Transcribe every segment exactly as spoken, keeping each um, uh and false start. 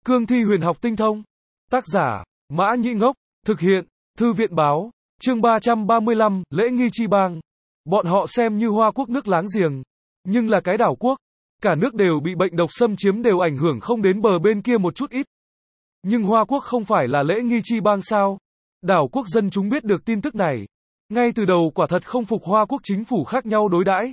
Cương thi huyền học tinh thông. Tác giả, Mã Nhĩ Ngốc. Thực hiện, Thư viện Báo. Chương ba trăm ba mươi lăm, lễ nghi chi bang. Bọn họ xem như Hoa Quốc nước láng giềng, nhưng là cái đảo quốc. Cả nước đều bị bệnh độc xâm chiếm đều ảnh hưởng không đến bờ bên kia một chút ít. Nhưng Hoa Quốc không phải là lễ nghi chi bang sao? Đảo quốc dân chúng biết được tin tức này. Ngay từ đầu quả thật không phục Hoa Quốc chính phủ khác nhau đối đãi.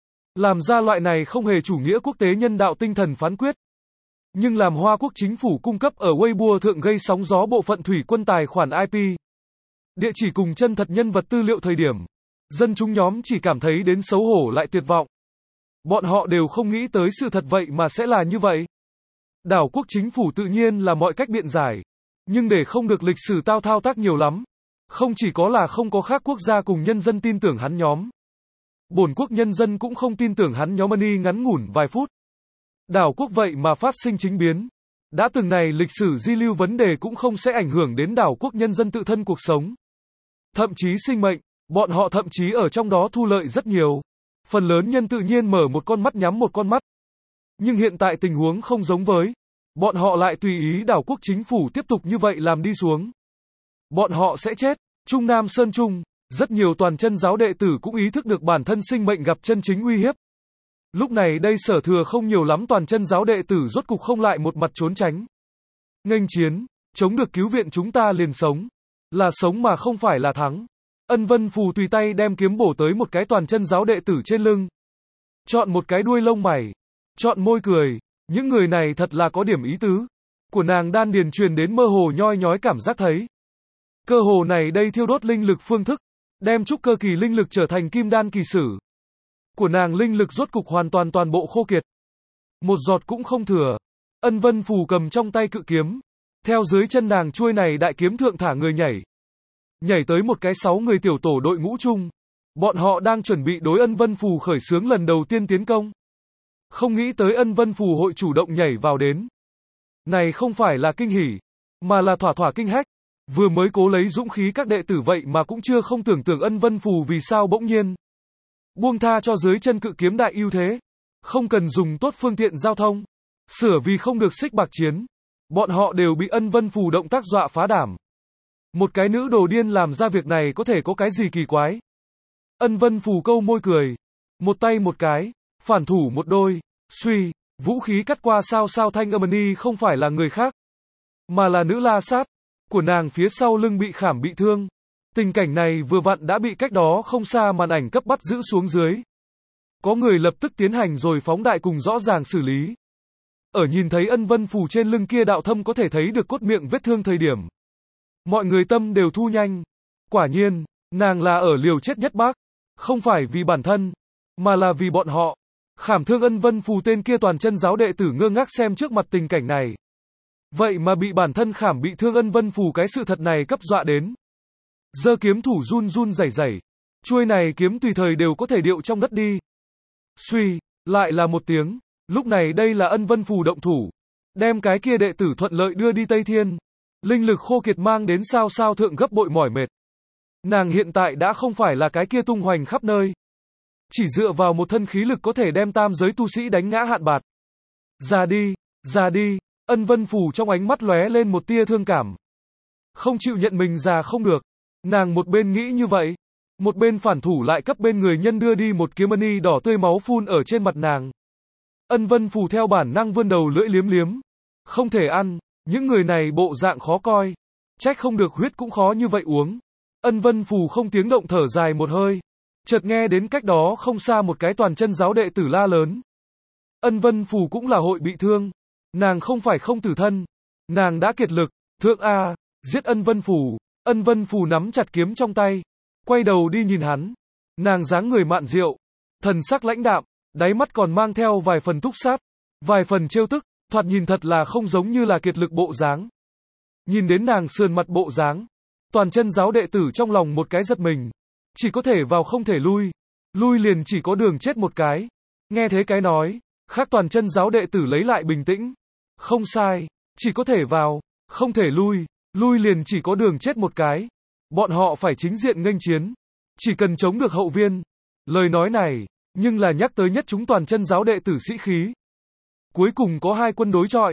Làm ra loại này không hề chủ nghĩa quốc tế nhân đạo tinh thần phán quyết. Nhưng làm Hoa Quốc chính phủ cung cấp ở Weibo thượng gây sóng gió bộ phận thủy quân tài khoản i pê. Địa chỉ cùng chân thật nhân vật tư liệu thời điểm. Dân chúng nhóm chỉ cảm thấy đến xấu hổ lại tuyệt vọng. Bọn họ đều không nghĩ tới sự thật vậy mà sẽ là như vậy. Đảo quốc chính phủ tự nhiên là mọi cách biện giải. Nhưng để không được lịch sử tao thao tác nhiều lắm. Không chỉ có là không có khác quốc gia cùng nhân dân tin tưởng hắn nhóm. Bổn quốc nhân dân cũng không tin tưởng hắn nhóm ni ngắn ngủn vài phút. Đảo quốc vậy mà phát sinh chính biến. Đã từng này lịch sử di lưu vấn đề cũng không sẽ ảnh hưởng đến đảo quốc nhân dân tự thân cuộc sống. Thậm chí sinh mệnh, bọn họ thậm chí ở trong đó thu lợi rất nhiều. Phần lớn nhân tự nhiên mở một con mắt nhắm một con mắt. Nhưng hiện tại tình huống không giống với. Bọn họ lại tùy ý đảo quốc chính phủ tiếp tục như vậy làm đi xuống. Bọn họ sẽ chết. Trung Nam Sơn Trung, rất nhiều toàn chân giáo đệ tử cũng ý thức được bản thân sinh mệnh gặp chân chính uy hiếp. Lúc này đây Sở Thừa không nhiều lắm toàn chân giáo đệ tử rốt cục không lại một mặt trốn tránh. Nghênh chiến, chống được cứu viện chúng ta liền sống. Là sống mà không phải là thắng. Ân Vân Phù tùy tay đem kiếm bổ tới một cái toàn chân giáo đệ tử trên lưng. Chọn một cái đuôi lông mày. Chọn môi cười. Những người này thật là có điểm ý tứ. Của nàng đan điền truyền đến mơ hồ nhoi nhói cảm giác thấy. Cơ hồ này đây thiêu đốt linh lực phương thức. Đem trúc cơ kỳ linh lực trở thành kim đan kỳ sử. Của nàng linh lực rốt cục hoàn toàn toàn bộ khô kiệt. Một giọt cũng không thừa. Ân Vân Phù cầm trong tay cự kiếm. Theo dưới chân nàng chuôi này đại kiếm thượng thả người nhảy. Nhảy tới một cái sáu người tiểu tổ đội ngũ chung. Bọn họ đang chuẩn bị đối Ân Vân Phù khởi xướng lần đầu tiên tiến công. Không nghĩ tới Ân Vân Phù hội chủ động nhảy vào đến. Này không phải là kinh hỉ, mà là thỏa thỏa kinh hách. Vừa mới cố lấy dũng khí các đệ tử vậy mà cũng chưa không tưởng tượng Ân Vân Phù vì sao bỗng nhiên buông tha cho dưới chân cự kiếm đại ưu thế. Không cần dùng tốt phương tiện giao thông. Sửa vì không được xích bạc chiến. Bọn họ đều bị Ân Vân Phù động tác dọa phá đảm. Một cái nữ đồ điên làm ra việc này có thể có cái gì kỳ quái. Ân Vân Phù câu môi cười. Một tay một cái. Phản thủ một đôi. Suy. Vũ khí cắt qua sao sao thanh âm ni không phải là người khác. Mà là nữ la sát. Của nàng phía sau lưng bị khảm bị thương. Tình cảnh này vừa vặn đã bị cách đó không xa màn ảnh cấp bắt giữ xuống dưới. Có người lập tức tiến hành rồi phóng đại cùng rõ ràng xử lý. Ở nhìn thấy Ân Vân Phù trên lưng kia đạo thâm có thể thấy được cốt miệng vết thương thời điểm. Mọi người tâm đều thu nhanh. Quả nhiên, nàng là ở liều chết nhất bác. Không phải vì bản thân, mà là vì bọn họ. Khảm thương Ân Vân Phù tên kia toàn chân giáo đệ tử ngơ ngác xem trước mặt tình cảnh này. Vậy mà bị bản thân khảm bị thương Ân Vân Phù cái sự thật này cấp dọa đến. Giơ kiếm thủ run run rẩy rẩy. Chuôi này kiếm tùy thời đều có thể điệu trong đất đi. Suy, lại là một tiếng. Lúc này đây là Ân Vân Phù động thủ. Đem cái kia đệ tử thuận lợi đưa đi Tây Thiên. Linh lực khô kiệt mang đến sao sao thượng gấp bội mỏi mệt. Nàng hiện tại đã không phải là cái kia tung hoành khắp nơi. Chỉ dựa vào một thân khí lực có thể đem tam giới tu sĩ đánh ngã hạn bạt. Già đi, già đi. Ân Vân Phù trong ánh mắt lóe lên một tia thương cảm. Không chịu nhận mình già không được. Nàng một bên nghĩ như vậy. Một bên phản thủ lại cấp bên người nhân đưa đi một kiếm ni đỏ tươi máu phun ở trên mặt nàng. Ân Vân Phù theo bản năng vươn đầu lưỡi liếm liếm. Không thể ăn. Những người này bộ dạng khó coi. Trách không được huyết cũng khó như vậy uống. Ân Vân Phù không tiếng động thở dài một hơi. Chợt nghe đến cách đó không xa một cái toàn chân giáo đệ tử la lớn. Ân Vân Phù cũng là hội bị thương. Nàng không phải không tử thân. Nàng đã kiệt lực. Thượng A, giết Ân Vân Phù. Ân Vân Phù nắm chặt kiếm trong tay. Quay đầu đi nhìn hắn. Nàng dáng người mạn diệu. Thần sắc lãnh đạm. Đáy mắt còn mang theo vài phần túc sát. Vài phần trêu tức. Thoạt nhìn thật là không giống như là kiệt lực bộ dáng. Nhìn đến nàng sườn mặt bộ dáng. Toàn chân giáo đệ tử trong lòng một cái giật mình. Chỉ có thể vào không thể lui. Lui liền chỉ có đường chết một cái. Nghe thế cái nói. Khác toàn chân giáo đệ tử lấy lại bình tĩnh. Không sai. Chỉ có thể vào. Không thể lui. Lui liền chỉ có đường chết một cái. Bọn họ phải chính diện nghênh chiến. Chỉ cần chống được hậu viên. Lời nói này. Nhưng là nhắc tới nhất chúng toàn chân giáo đệ tử sĩ khí. Cuối cùng có hai quân đối chọi.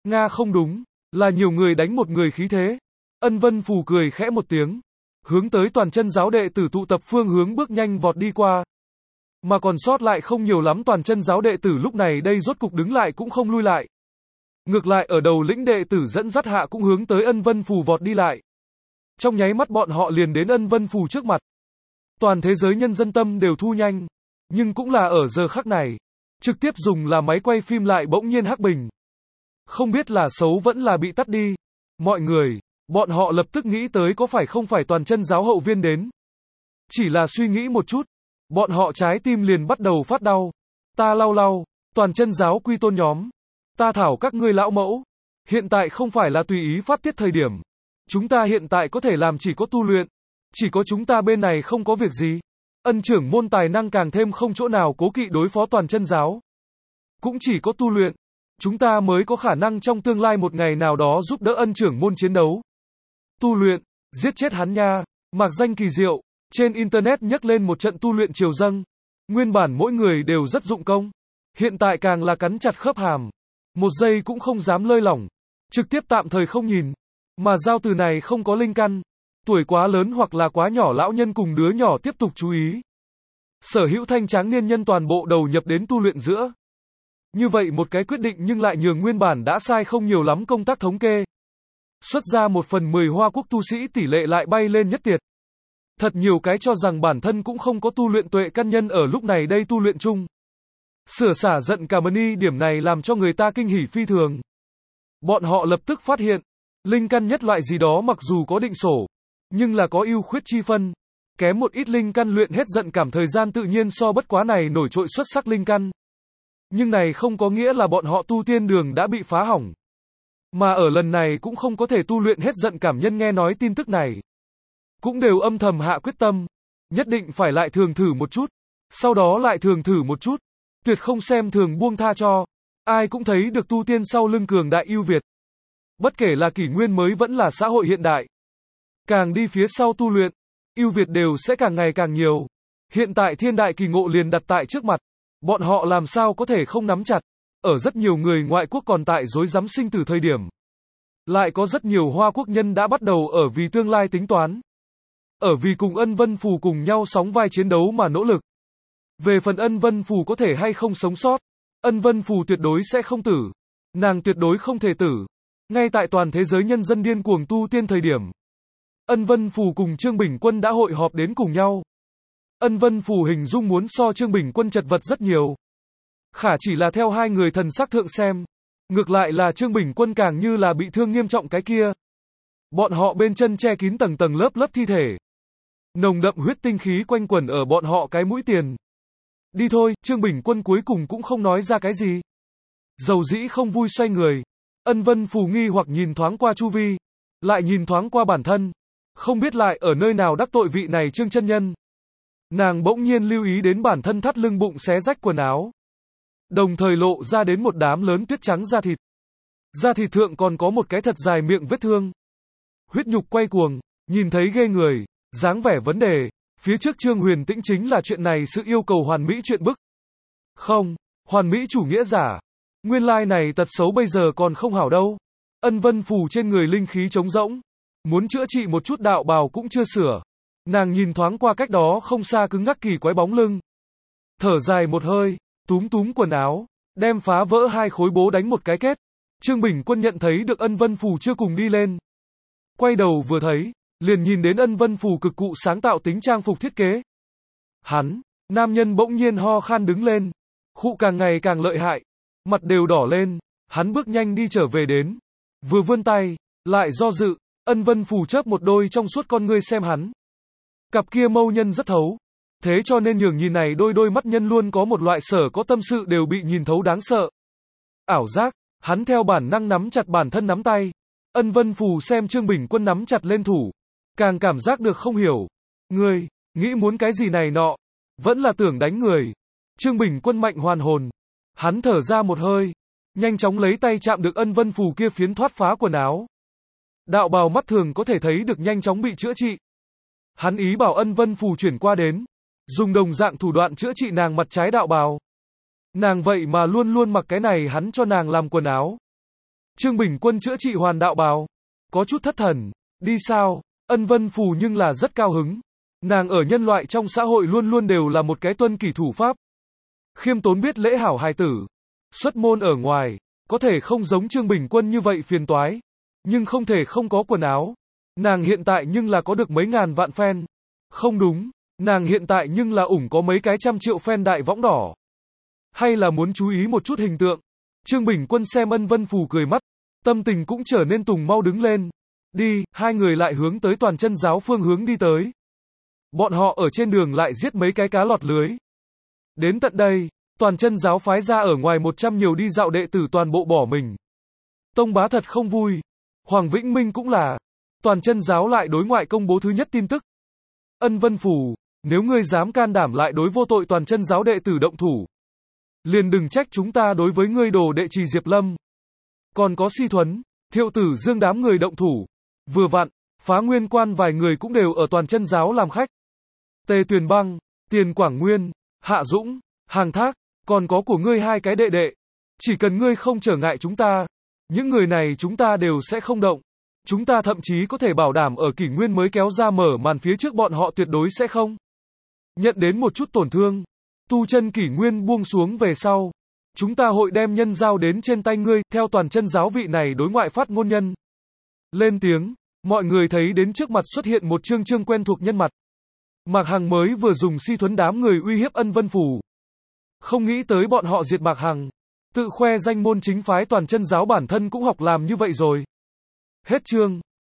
Nga không đúng, là nhiều người đánh một người khí thế. Ân Vân Phù cười khẽ một tiếng, hướng tới toàn chân giáo đệ tử tụ tập phương hướng bước nhanh vọt đi qua. Mà còn sót lại không nhiều lắm, toàn chân giáo đệ tử lúc này đây rốt cục đứng lại cũng không lui lại. Ngược lại ở đầu lĩnh đệ tử dẫn dắt hạ cũng hướng tới Ân Vân Phù vọt đi lại. Trong nháy mắt bọn họ liền đến Ân Vân Phù trước mặt. Toàn thế giới nhân dân tâm đều thu nhanh, nhưng cũng là ở giờ khắc này, trực tiếp dùng là máy quay phim lại bỗng nhiên hắc bình. Không biết là xấu vẫn là bị tắt đi. Mọi người, bọn họ lập tức nghĩ tới có phải không phải toàn chân giáo hậu viên đến. Chỉ là suy nghĩ một chút, bọn họ trái tim liền bắt đầu phát đau. Ta lau lau, toàn chân giáo quy tôn nhóm. Ta thảo các ngươi lão mẫu. Hiện tại không phải là tùy ý phát tiết thời điểm. Chúng ta hiện tại có thể làm chỉ có tu luyện. Chỉ có chúng ta bên này không có việc gì. Ân trưởng môn tài năng càng thêm không chỗ nào cố kỵ đối phó toàn chân giáo. Cũng chỉ có tu luyện, chúng ta mới có khả năng trong tương lai một ngày nào đó giúp đỡ ân trưởng môn chiến đấu. Tu luyện, giết chết hắn nha. Mạc danh kỳ diệu, trên internet nhắc lên một trận tu luyện triều dâng. Nguyên bản mỗi người đều rất dụng công. Hiện tại càng là cắn chặt khớp hàm. Một giây cũng không dám lơi lỏng. Trực tiếp tạm thời không nhìn. Mà giao từ này không có linh căn. Tuổi quá lớn hoặc là quá nhỏ lão nhân cùng đứa nhỏ tiếp tục chú ý. Sở hữu thanh tráng niên nhân toàn bộ đầu nhập đến tu luyện giữa. Như vậy một cái quyết định nhưng lại nhường nguyên bản đã sai không nhiều lắm công tác thống kê. Xuất ra một phần mười Hoa Quốc tu sĩ tỷ lệ lại bay lên nhất tiệt. Thật nhiều cái cho rằng bản thân cũng không có tu luyện tuệ căn nhân ở lúc này đây tu luyện chung. Sửa xả giận cả mani điểm này làm cho người ta kinh hỉ phi thường. Bọn họ lập tức phát hiện, linh căn nhất loại gì đó mặc dù có định sổ, nhưng là có ưu khuyết chi phân. Kém một ít linh căn luyện hết giận cảm thời gian tự nhiên so bất quá này nổi trội xuất sắc linh căn. Nhưng này không có nghĩa là bọn họ tu tiên đường đã bị phá hỏng. Mà ở lần này cũng không có thể tu luyện hết giận cảm nhân nghe nói tin tức này. Cũng đều âm thầm hạ quyết tâm. Nhất định phải lại thường thử một chút. Sau đó lại thường thử một chút. Tuyệt không xem thường buông tha cho. Ai cũng thấy được tu tiên sau lưng cường đại ưu việt. Bất kể là kỷ nguyên mới vẫn là xã hội hiện đại. Càng đi phía sau tu luyện, ưu việt đều sẽ càng ngày càng nhiều. Hiện tại thiên đại kỳ ngộ liền đặt tại trước mặt. Bọn họ làm sao có thể không nắm chặt. Ở rất nhiều người ngoại quốc còn tại rối rắm sinh tử thời điểm. Lại có rất nhiều Hoa Quốc nhân đã bắt đầu ở vì tương lai tính toán. Ở vì cùng Ân Vân Phù cùng nhau sóng vai chiến đấu mà nỗ lực. Về phần Ân Vân Phù có thể hay không sống sót. Ân Vân Phù tuyệt đối sẽ không tử. Nàng tuyệt đối không thể tử. Ngay tại toàn thế giới nhân dân điên cuồng tu tiên thời điểm. Ân Vân Phù cùng Trương Bình Quân đã hội họp đến cùng nhau. Ân Vân Phù hình dung muốn so Trương Bình Quân chật vật rất nhiều. Khả chỉ là theo hai người thần sắc thượng xem. Ngược lại là Trương Bình Quân càng như là bị thương nghiêm trọng cái kia. Bọn họ bên chân che kín tầng tầng lớp lớp thi thể. Nồng đậm huyết tinh khí quanh quẩn ở bọn họ cái mũi tiền. Đi thôi, Trương Bình Quân cuối cùng cũng không nói ra cái gì. Dầu dĩ không vui xoay người. Ân Vân Phù nghi hoặc nhìn thoáng qua chu vi. Lại nhìn thoáng qua bản thân. Không biết lại ở nơi nào đắc tội vị này Trương chân nhân. Nàng bỗng nhiên lưu ý đến bản thân thắt lưng bụng xé rách quần áo. Đồng thời lộ ra đến một đám lớn tuyết trắng da thịt. Da thịt thượng còn có một cái thật dài miệng vết thương. Huyết nhục quay cuồng, nhìn thấy ghê người, dáng vẻ vấn đề. Phía trước Trương Huyền Tĩnh chính là chuyện này sự yêu cầu hoàn mỹ chuyện bức. Không, hoàn mỹ chủ nghĩa giả. Nguyên lai này tật xấu bây giờ còn không hảo đâu. Ân Vân Phù trên người linh khí trống rỗng. Muốn chữa trị một chút đạo bào cũng chưa sửa. Nàng nhìn thoáng qua cách đó không xa cứng ngắc kỳ quái bóng lưng. Thở dài một hơi, túm túm quần áo, đem phá vỡ hai khối bố đánh một cái kết. Trương Bình Quân nhận thấy được Ân Vân Phù chưa cùng đi lên. Quay đầu vừa thấy, liền nhìn đến Ân Vân Phù cực cụ sáng tạo tính trang phục thiết kế. Hắn, nam nhân bỗng nhiên ho khan đứng lên. Khụ càng ngày càng lợi hại. Mặt đều đỏ lên, hắn bước nhanh đi trở về đến. Vừa vươn tay, lại do dự, Ân Vân Phù chớp một đôi trong suốt con ngươi xem hắn. Cặp kia mâu nhân rất thấu. Thế cho nên nhường nhìn này đôi đôi mắt nhân luôn có một loại sở có tâm sự đều bị nhìn thấu đáng sợ. Ảo giác, hắn theo bản năng nắm chặt bản thân nắm tay. Ân Vân Phù xem Trương Bình Quân nắm chặt lên thủ. Càng cảm giác được không hiểu. Ngươi, nghĩ muốn cái gì này nọ. Vẫn là tưởng đánh người. Trương Bình Quân mạnh hoàn hồn. Hắn thở ra một hơi. Nhanh chóng lấy tay chạm được Ân Vân Phù kia phiến thoát phá quần áo. Đạo bào mắt thường có thể thấy được nhanh chóng bị chữa trị. Hắn ý bảo Ân Vân Phù chuyển qua đến. Dùng đồng dạng thủ đoạn chữa trị nàng mặt trái đạo bào. Nàng vậy mà luôn luôn mặc cái này hắn cho nàng làm quần áo. Trương Bình Quân chữa trị hoàn đạo bào. Có chút thất thần. Đi sao? Ân Vân Phù nhưng là rất cao hứng. Nàng ở nhân loại trong xã hội luôn luôn đều là một cái tuân kỷ thủ pháp. Khiêm tốn biết lễ hảo hài tử. Xuất môn ở ngoài, có thể không giống Trương Bình Quân như vậy phiền toái. Nhưng không thể không có quần áo. Nàng hiện tại nhưng là có được mấy ngàn vạn fan. Không đúng, nàng hiện tại nhưng là ủng có mấy cái trăm triệu fan đại võng đỏ. Hay là muốn chú ý một chút hình tượng. Trương Bình Quân xem Ân Vân Phù cười mắt. Tâm tình cũng trở nên tùng mau đứng lên. Đi, hai người lại hướng tới Toàn Chân giáo phương hướng đi tới. Bọn họ ở trên đường lại giết mấy cái cá lọt lưới. Đến tận đây, Toàn Chân giáo phái ra ở ngoài một trăm nhiều đi dạo đệ tử toàn bộ bỏ mình. Tông bá thật không vui. Hoàng Vĩnh Minh cũng là. Toàn Chân giáo lại đối ngoại công bố thứ nhất tin tức. Ân Vân Phù, nếu ngươi dám can đảm lại đối vô tội Toàn Chân giáo đệ tử động thủ, liền đừng trách chúng ta đối với ngươi đồ đệ trì Diệp Lâm. Còn có Si Thuấn, Thiệu Tử Dương đám người động thủ. Vừa vặn, Phá Nguyên Quan vài người cũng đều ở Toàn Chân giáo làm khách. Tề Tuyền Băng, Tiền Quảng Nguyên, Hạ Dũng, Hàng Thác, còn có của ngươi hai cái đệ đệ. Chỉ cần ngươi không trở ngại chúng ta, những người này chúng ta đều sẽ không động. Chúng ta thậm chí có thể bảo đảm ở kỷ nguyên mới kéo ra mở màn phía trước bọn họ tuyệt đối sẽ không nhận đến một chút tổn thương. Tu chân kỷ nguyên buông xuống về sau, chúng ta hội đem nhân giao đến trên tay ngươi, theo Toàn Chân giáo vị này đối ngoại phát ngôn nhân. Lên tiếng, mọi người thấy đến trước mặt xuất hiện một trương trương quen thuộc nhân mặt. Mạc Hằng mới vừa dùng Si Thuấn đám người uy hiếp Ân Vân Phù. Không nghĩ tới bọn họ diệt Mạc Hằng, tự khoe danh môn chính phái Toàn Chân giáo bản thân cũng học làm như vậy rồi. Hết chương.